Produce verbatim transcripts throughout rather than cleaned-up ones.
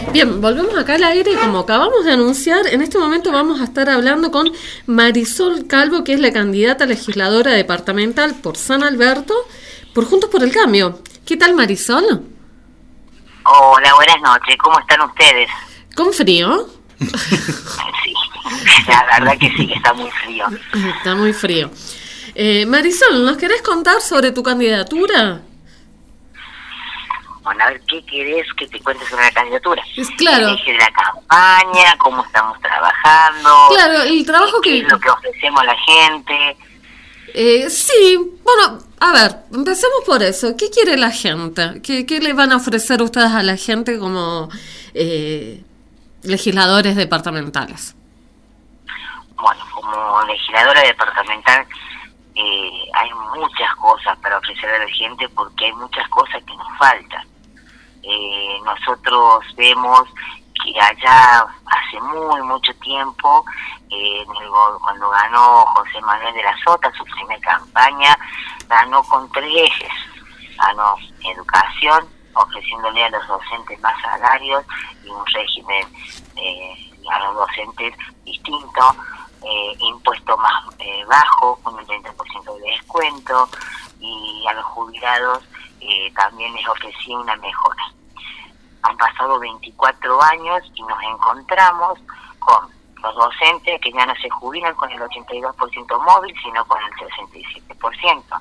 Bien, volvemos acá al aire y como acabamos de anunciar, en este momento vamos a estar hablando con Marisol Calvo, que es la candidata legisladora departamental por San Alberto, por Juntos por el Cambio. ¿Qué tal, Marisol? Hola, buenas noches. ¿Cómo están ustedes? ¿Con frío? Sí, la verdad que sí, que está muy frío. Está muy frío. Eh, Marisol, ¿nos querés contar sobre tu candidatura? Bueno, a ver, ¿qué querés que te cuente sobre la candidatura? Es claro. El eje de la campaña, cómo estamos trabajando. Claro, el trabajo qué que... es lo que ofrecemos a la gente. Eh, sí, bueno, a ver, empecemos por eso. ¿Qué quiere la gente? ¿Qué, qué le van a ofrecer ustedes a la gente como eh, legisladores departamentales? Bueno, como legisladora departamental eh, hay muchas cosas para ofrecer a la gente porque hay muchas cosas que nos faltan. Eh, nosotros vemos que allá hace muy mucho tiempo, eh, en el, cuando ganó José Manuel de la Sota su primera campaña, ganó con tres ejes. Ganó educación, ofreciéndole a los docentes más salarios y un régimen eh, a los docentes distinto, eh, impuesto más eh, bajo, con un treinta por ciento de descuento, y a los jubilados eh, también les ofrecía una mejora. Han pasado veinticuatro años y nos encontramos con los docentes que ya no se jubilan con el ochenta y dos por ciento móvil, sino con el sesenta y siete por ciento.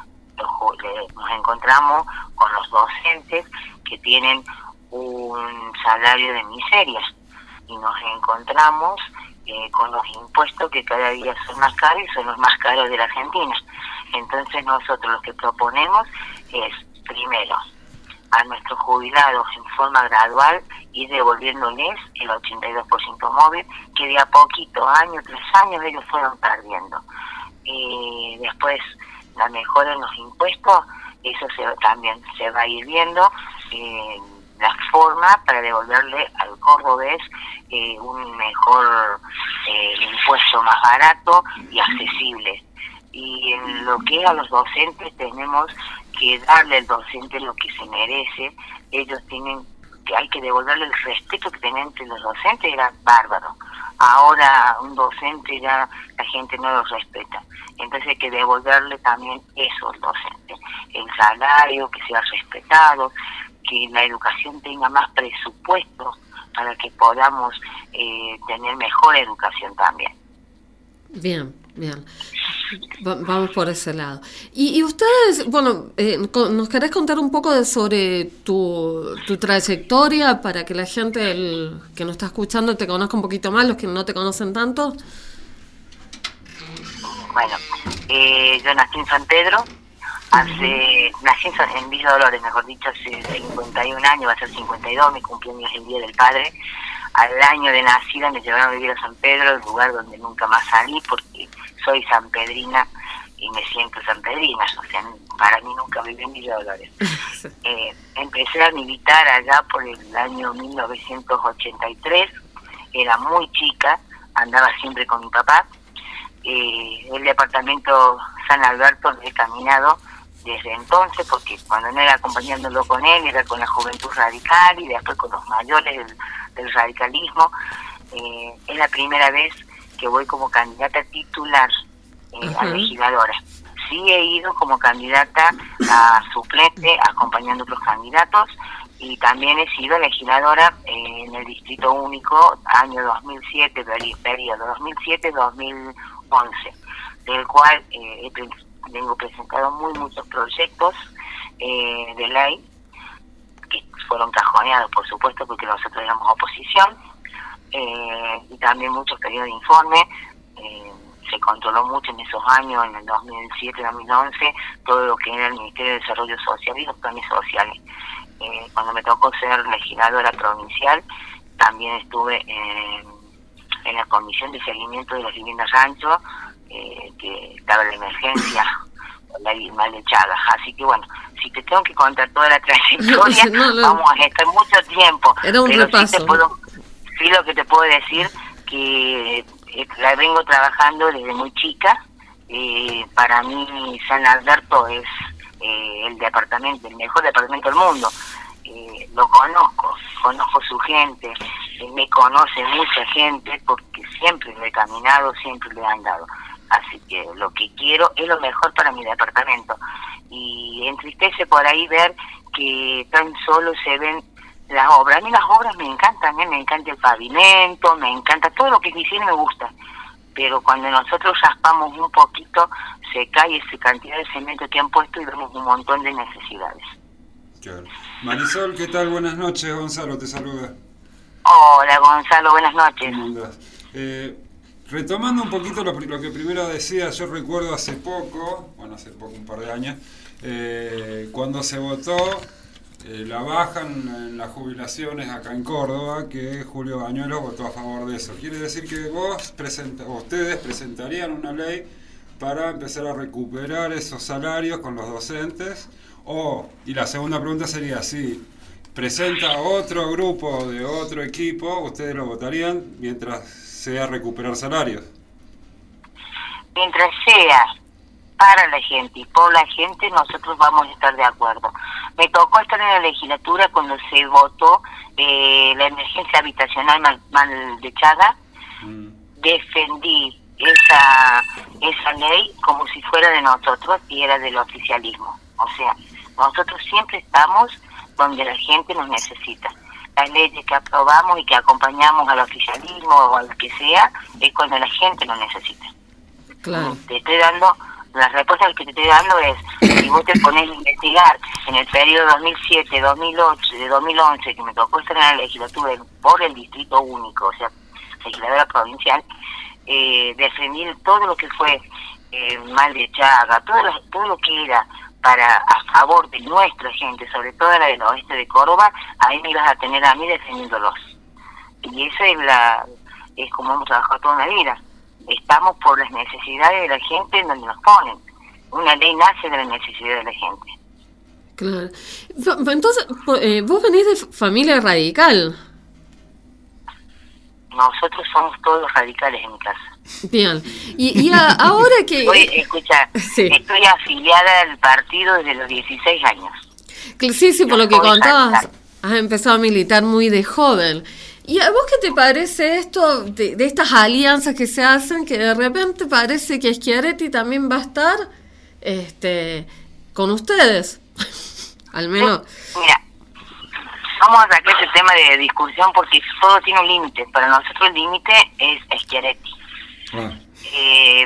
Nos encontramos con los docentes que tienen un salario de miseria y nos encontramos eh, con los impuestos que cada día son más caros y son los más caros de la Argentina. Entonces nosotros lo que proponemos es, primero, a nuestros jubilados en forma gradual ir devolviéndoles el ochenta y dos por ciento móvil que de a poquito, año tras año, ellos fueron perdiendo. Eh, después, la mejora en los impuestos, eso se, también se va a ir viendo, eh, la forma para devolverle al cordobés eh, un mejor eh, impuesto más barato y accesible. Y en lo que es a los docentes, tenemos que darle al docente lo que se merece. Ellos tienen que hay que devolverle el respeto que tenían entre los docentes, era bárbaro. Ahora un docente ya la gente no lo respeta, entonces hay que devolverle también eso al docente, el salario, que sea respetado, que la educación tenga más presupuesto para que podamos eh, tener mejor educación también. Bien, bien. Va, vamos por ese lado. Y, y ustedes, bueno, eh, ¿nos querés contar un poco de sobre tu, tu trayectoria para que la gente el, que nos está escuchando te conozca un poquito más, los que no te conocen tanto? Bueno, eh, yo nací en San Pedro, hace uh-huh. nací en, en Villa Dolores, mejor dicho, hace cincuenta y un años, va a ser cincuenta y dos, mi cumpleaños el Día del Padre. Al año de nacida me llevaron a vivir a San Pedro, el lugar donde nunca más salí, porque soy sanpedrina y me siento sanpedrina, o sea, para mí nunca viví en Villa Dolores. Eh, empecé a militar allá por el año mil novecientos ochenta y tres, era muy chica, andaba siempre con mi papá. Eh, el departamento San Alberto lo he caminado desde entonces, porque cuando no era acompañándolo con él, era con la Juventud Radical y después con los mayores del, del radicalismo. Eh, es la primera vez que voy como candidata titular eh, uh-huh. a legisladora. Sí he ido como candidata a suplente acompañando a los candidatos, y también he sido legisladora eh, en el Distrito Único año dos mil siete, periodo dos mil siete a dos mil once, del cual eh, he tengo presentado muy muchos proyectos eh, de ley que fueron cajoneados, por supuesto, porque nosotros éramos oposición, eh, y también muchos periodos de informe. Eh, se controló mucho en esos años, en el dos mil siete, dos mil once, todo lo que era el Ministerio de Desarrollo Social y los planes sociales. Eh, cuando me tocó ser legisladora provincial, también estuve en, en la Comisión de Seguimiento de las Viviendas Rancho, eh, que estaba en la emergencia la mal echada. Así que bueno, si te tengo que contar toda la trayectoria, no, no. vamos a estar mucho tiempo. Era un pero repaso. Sí, te puedo, sí lo que te puedo decir, que la vengo trabajando desde muy chica. Eh, para mí San Alberto es eh, el departamento, el mejor departamento del mundo. eh, lo conozco, conozco su gente, eh, me conoce mucha gente porque siempre lo he caminado, siempre le he andado. Así que lo que quiero es lo mejor para mi departamento. Y entristece por ahí ver que tan solo se ven las obras. A mí las obras me encantan, ¿eh? Me encanta el pavimento, me encanta todo lo que hicieron, me gusta. Pero cuando nosotros raspamos un poquito, se cae esa cantidad de cemento que han puesto y vemos un montón de necesidades. Claro. Marisol, ¿qué tal? Buenas noches, Gonzalo te saluda. Hola Gonzalo, buenas noches. ¿Cómo andás? Eh, retomando un poquito lo, lo que primero decía, yo recuerdo hace poco, bueno, hace poco, un par de años, eh, cuando se votó eh, la baja en, en las jubilaciones acá en Córdoba, que Julio Bañuelos votó a favor de eso. Quiere decir que vos presenta, ustedes presentarían una ley para empezar a recuperar esos salarios con los docentes. O, y la segunda pregunta sería, si presenta otro grupo de otro equipo, ¿ustedes lo votarían mientras sea recuperar salarios? Mientras sea para la gente y por la gente, nosotros vamos a estar de acuerdo. Me tocó estar en la legislatura cuando se votó eh, la emergencia habitacional mal, mal dechada. Mm. Defendí esa, esa ley como si fuera de nosotros y era del oficialismo. O sea, nosotros siempre estamos donde la gente nos necesita. Las leyes que aprobamos y que acompañamos al oficialismo o al que sea, es cuando la gente nos necesita. Claro. Te estoy dando, la respuesta que te estoy dando es, si vos te pones a investigar en el periodo dos mil siete, dos mil ocho, de dos mil once, que me tocó estar en la legislatura por el distrito único, o sea, legisladora provincial, eh, defendí todo lo que fue eh, mal de Chaga, todo lo, todo lo que era para a favor de nuestra gente, sobre todo la del oeste de Córdoba, ahí me ibas a tener a mí defendiéndolos. Y esa es la es como hemos trabajado toda una vida. Estamos por las necesidades de la gente en donde nos ponen. Una ley nace de la necesidad de la gente. Claro. Entonces, eh, vos venís de familia radical. Nosotros somos todos radicales en mi casa. Bien. Y, y a, ahora que... Oye, escucha, sí. Estoy afiliada al partido desde los dieciséis años. Sí, sí, por lo que contabas, has empezado a militar muy de joven. ¿Y a vos qué te parece esto de, de estas alianzas que se hacen, que de repente parece que Schiaretti también va a estar este, con ustedes? Al menos... Mira, vamos a sacar ese tema de discusión porque todo tiene un límite. Para nosotros el límite es Schiaretti. Ah. Eh,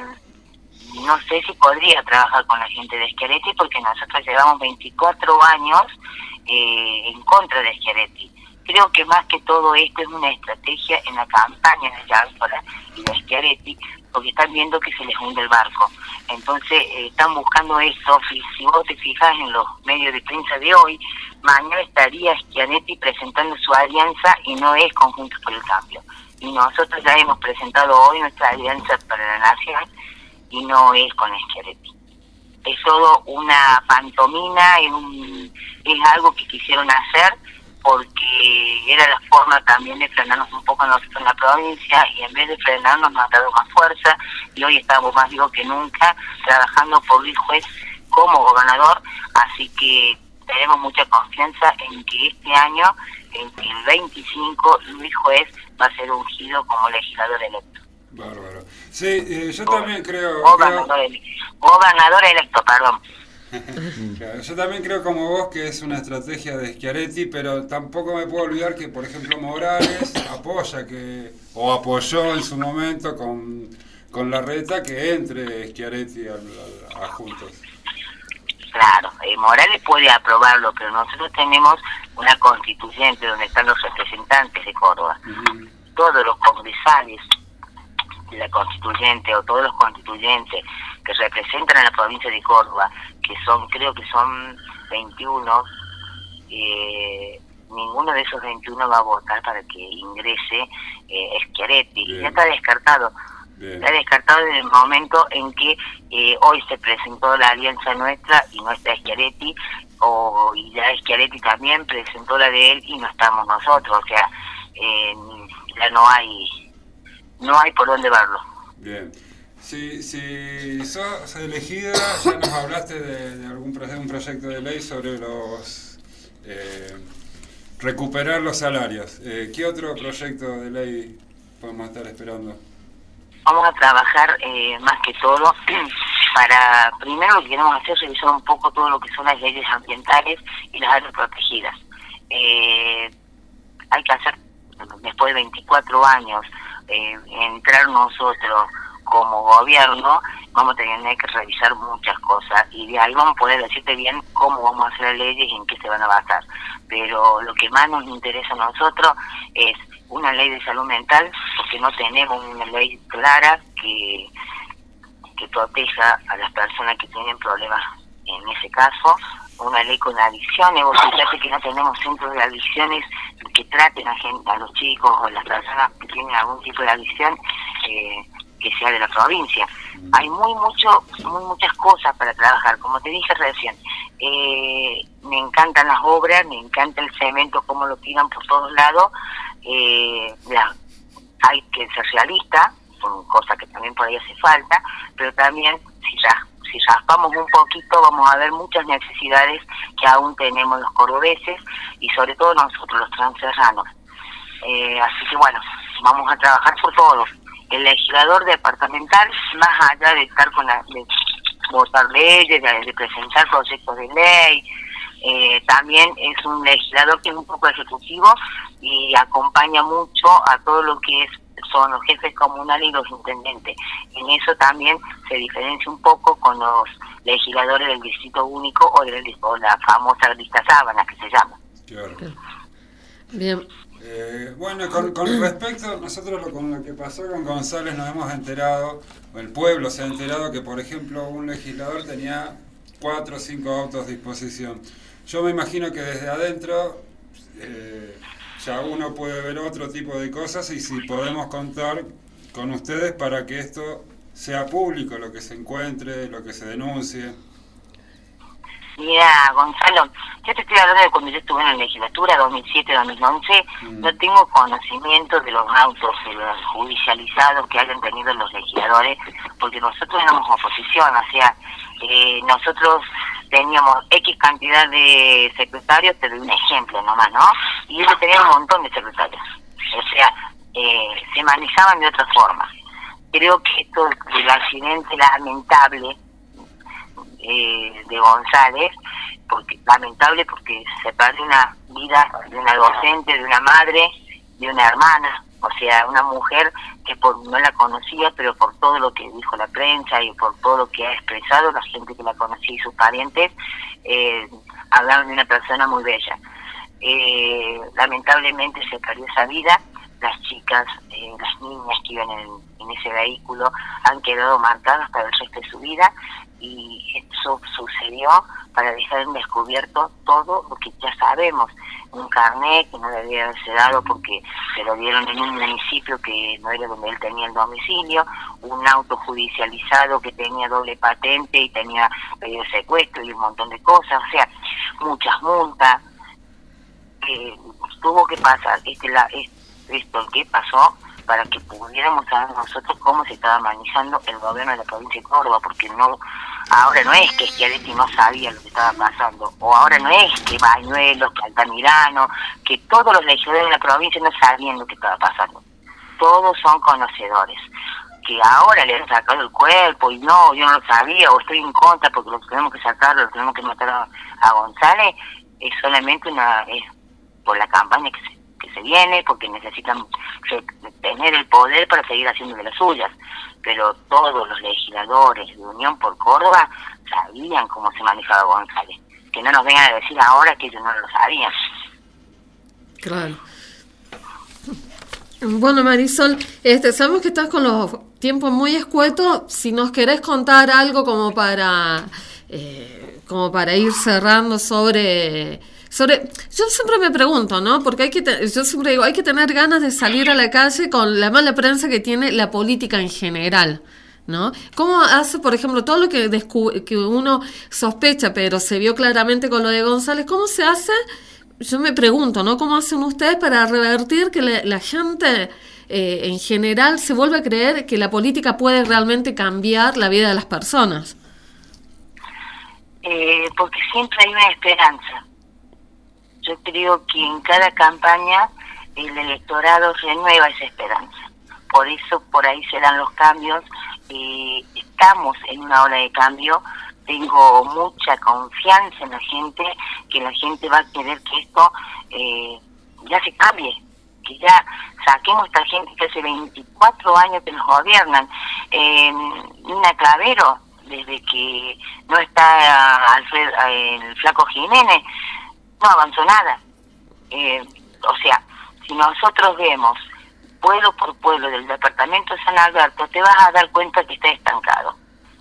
no sé si podría trabajar con la gente de Schiaretti porque nosotros llevamos veinticuatro años eh, en contra de Schiaretti. Creo que más que todo esto es una estrategia en la campaña de Yámpora y de Schiaretti porque están viendo que se les hunde el barco. Entonces eh, están buscando esto. Si, si vos te fijas en los medios de prensa de hoy, mañana estaría Schiaretti presentando su alianza y no es Conjuntos por el Cambio. Y nosotros ya hemos presentado hoy nuestra alianza para la nación y no es con Schiaretti. Es todo una pantomima, es, un, es algo que quisieron hacer porque era la forma también de frenarnos un poco nosotros en la provincia y en vez de frenarnos nos ha dado más fuerza y hoy estamos más vivos que nunca trabajando por Luis Juez como gobernador, así que tenemos mucha confianza en que este año, en el veinticinco, Luis Juez va a ser ungido como legislador electo. Bárbaro. Sí, eh, yo también creo... Gobernador, creo... Ele- gobernador electo, perdón. Claro, yo también creo como vos que es una estrategia de Schiaretti, pero tampoco me puedo olvidar que, por ejemplo, Morales apoya que, o apoyó en su momento con, con Larreta que entre Schiaretti a, a, a Juntos. Claro, eh, Morales puede aprobarlo, pero nosotros tenemos una constituyente donde están los representantes de Córdoba. Uh-huh. Todos los congresales de la constituyente o todos los constituyentes que representan a la provincia de Córdoba, que son, creo que son veintiuno, eh, ninguno de esos veintiuno va a votar para que ingrese eh, Schiaretti. Bien. Ya está descartado. Bien. Está descartado en el momento en que eh, hoy se presentó la alianza nuestra y no está Schiaretti, o y ya Schiaretti también presentó la de él y no estamos nosotros. O sea, eh, ya no hay no hay por dónde verlo. Bien. Si, si sos elegida, ya nos hablaste de, de algún proyecto, un proyecto de ley sobre los eh, recuperar los salarios. Eh, ¿Qué otro proyecto de ley podemos estar esperando? Vamos a trabajar eh, más que todo para, primero lo que queremos hacer es revisar un poco todo lo que son las leyes ambientales y las áreas protegidas. Eh, hay que hacer, después de veinticuatro años, eh, entrar nosotros como gobierno, vamos a tener que revisar muchas cosas y de ahí vamos a poder decirte bien cómo vamos a hacer las leyes y en qué se van a basar. Pero lo que más nos interesa a nosotros es una ley de salud mental, porque no tenemos una ley clara que, que proteja a las personas que tienen problemas en ese caso, una ley con adicciones. Vos fíjate que no tenemos centros de adicciones que traten a, gente, a los chicos o las personas que tienen algún tipo de adicción, eh, que sea de la provincia. Hay muy mucho, muy muchas cosas para trabajar, como te dije recién. Eh, me encantan las obras, me encanta el cemento, cómo lo tiran por todos lados. Eh, la, hay que ser realista, son cosas que también por ahí hace falta, pero también si ya si raspamos un poquito vamos a ver muchas necesidades que aún tenemos los cordobeses y sobre todo nosotros los transerranos. Eh, así que bueno, vamos a trabajar por todo. El legislador departamental, más allá de estar con la, de votar leyes, de, de presentar proyectos de ley, eh, también es un legislador que es un poco ejecutivo y acompaña mucho a todo lo que es son los jefes comunales y los intendentes. En eso también se diferencia un poco con los legisladores del distrito único o, de, o la famosa lista sábana que se llama. Claro. Bien. Eh, bueno, con, con respecto, nosotros lo, con lo que pasó con González nos hemos enterado, o el pueblo se ha enterado que, por ejemplo, un legislador tenía cuatro o cinco autos a disposición. Yo me imagino que desde adentro eh, ya uno puede ver otro tipo de cosas y si podemos contar con ustedes para que esto sea público, lo que se encuentre, lo que se denuncie. Mira, Gonzalo, yo te estoy hablando de cuando yo estuve en la legislatura, dos mil siete a dos mil once, mm. no tengo conocimiento de los autos, de los judicializados que hayan tenido los legisladores, porque nosotros éramos oposición, o sea, eh, nosotros teníamos X cantidad de secretarios, te doy un ejemplo nomás, ¿no? Y ellos tenían un montón de secretarios, o sea, eh, se manejaban de otra forma. Creo que esto del accidente lamentable Eh, de González, porque lamentable porque se perdió una vida de una docente, de una madre, de una hermana, o sea, una mujer que por, no la conocía, pero por todo lo que dijo la prensa y por todo lo que ha expresado la gente que la conocía y sus parientes, eh, hablaron de una persona muy bella. Eh, lamentablemente se perdió esa vida. Las chicas, eh, las niñas que iban en, en ese vehículo han quedado marcadas para el resto de su vida y eso sucedió para dejar en descubierto todo lo que ya sabemos. Un carnet que no debía haberse dado porque se lo dieron en un municipio que no era donde él tenía el domicilio, un auto judicializado que tenía doble patente y tenía pedido de secuestro y un montón de cosas, o sea, muchas multas. Eh, tuvo que pasar este la este esto que pasó para que pudiéramos saber nosotros cómo se estaba manejando el gobierno de la provincia de Córdoba, porque no ahora no es que Schiaretti no sabía lo que estaba pasando, o ahora no es que Bañuelos, que Altamirano, que todos los legisladores de la provincia no sabían lo que estaba pasando. Todos son conocedores. Que ahora le han sacado el cuerpo y no, yo no lo sabía, o estoy en contra porque lo tenemos que sacar, lo tenemos que matar a, a González, es solamente una es por la campaña que se que se viene, porque necesitan tener el poder para seguir haciendo de las suyas, pero todos los legisladores de Unión por Córdoba sabían cómo se manejaba González, que no nos vengan a decir ahora que ellos no lo sabían. Claro. Bueno, Marisol, este, sabemos que estás con los tiempos muy escuetos, si nos querés contar algo como para eh, como para ir cerrando sobre... Sobre, yo siempre me pregunto, ¿no? Porque hay que te, yo siempre digo, hay que tener ganas de salir a la calle con la mala prensa que tiene la política en general, ¿no? ¿Cómo hace, por ejemplo, todo lo que descu- que uno sospecha, pero se vio claramente con lo de González, cómo se hace? Yo me pregunto, ¿no? ¿Cómo hacen ustedes para revertir que la, la gente eh, en general se vuelva a creer que la política puede realmente cambiar la vida de las personas? Eh, porque siempre hay una esperanza. yo creo que en cada campaña el electorado renueva esa esperanza. Por eso por ahí se dan los cambios. Eh, estamos en una ola de cambio. Tengo mucha confianza en la gente, que la gente va a querer que esto eh, ya se cambie, que ya saquemos a esta gente que hace veinticuatro años que nos gobiernan. Eh, Nina Clavero, desde que no está Alfred, el Flaco Jiménez, no avanzó nada. Eh, o sea, si nosotros vemos pueblo por pueblo del departamento de San Alberto, te vas a dar cuenta que está estancado.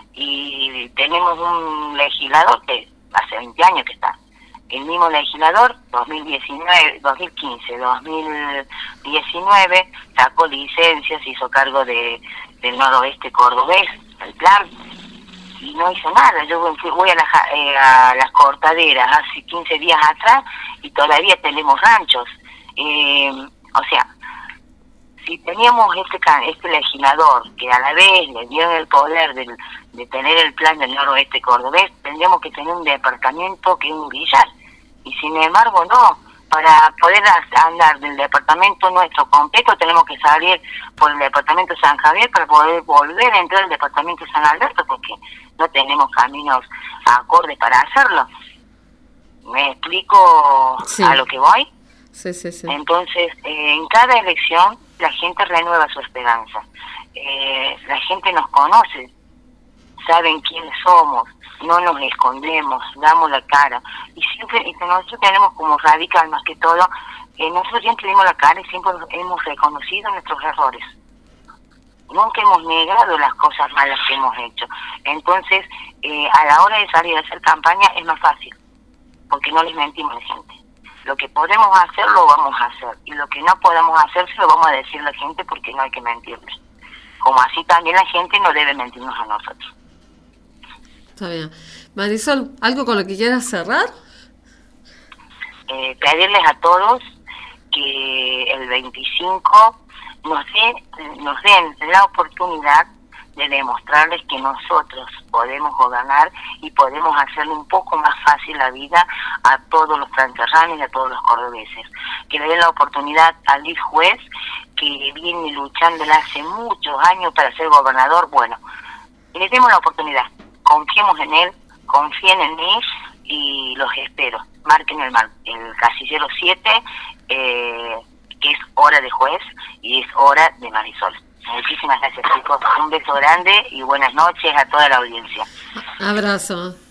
Y tenemos un legislador que hace veinte años que está. El mismo legislador, dos mil diecinueve, dos mil quince, dos mil diecinueve, sacó licencias, hizo cargo de del noroeste cordobés, el plan, y no hizo nada. Yo voy a, la, eh, a las cortaderas hace quince días atrás y todavía tenemos ranchos. Eh, o sea, si teníamos este este legislador que a la vez le dio el poder del, de tener el plan del noroeste cordobés, tendríamos que tener un departamento que es un billar. Y sin embargo no, para poder andar del departamento nuestro completo tenemos que salir por el departamento de San Javier para poder volver a entrar al departamento de San Alberto, porque no tenemos caminos acordes para hacerlo. ¿Me explico sí. a lo que voy? Sí, sí, sí. Entonces, eh, en cada elección la gente renueva su esperanza. Eh, la gente nos conoce, saben quiénes somos, no nos escondemos, damos la cara. Y siempre, y nosotros tenemos como radical más que todo, eh, nosotros siempre dimos la cara y siempre hemos reconocido nuestros errores. Nunca hemos negado las cosas malas que hemos hecho. Entonces, eh, a la hora de salir a hacer campaña es más fácil, porque no les mentimos a la gente. Lo que podemos hacer, lo vamos a hacer. Y lo que no podemos hacer, se lo vamos a decir a la gente, porque no hay que mentirles. Como así también la gente no debe mentirnos a nosotros. Está bien. Marisol, ¿algo con lo que quieras cerrar? Eh, pedirles a todos que el veinticinco nos den, nos den la oportunidad de demostrarles que nosotros podemos gobernar y podemos hacerle un poco más fácil la vida a todos los franterranos y a todos los cordobeses. Que le den la oportunidad a Luis Juez, que viene luchando hace muchos años para ser gobernador. Bueno, le demos la oportunidad, confiemos en él, confíen en mí y los espero. Marquen el, mar, el casillero siete, eh, que es hora de Juez y es hora de Marisol. Muchísimas gracias, chicos. Un beso grande y buenas noches a toda la audiencia. Abrazo.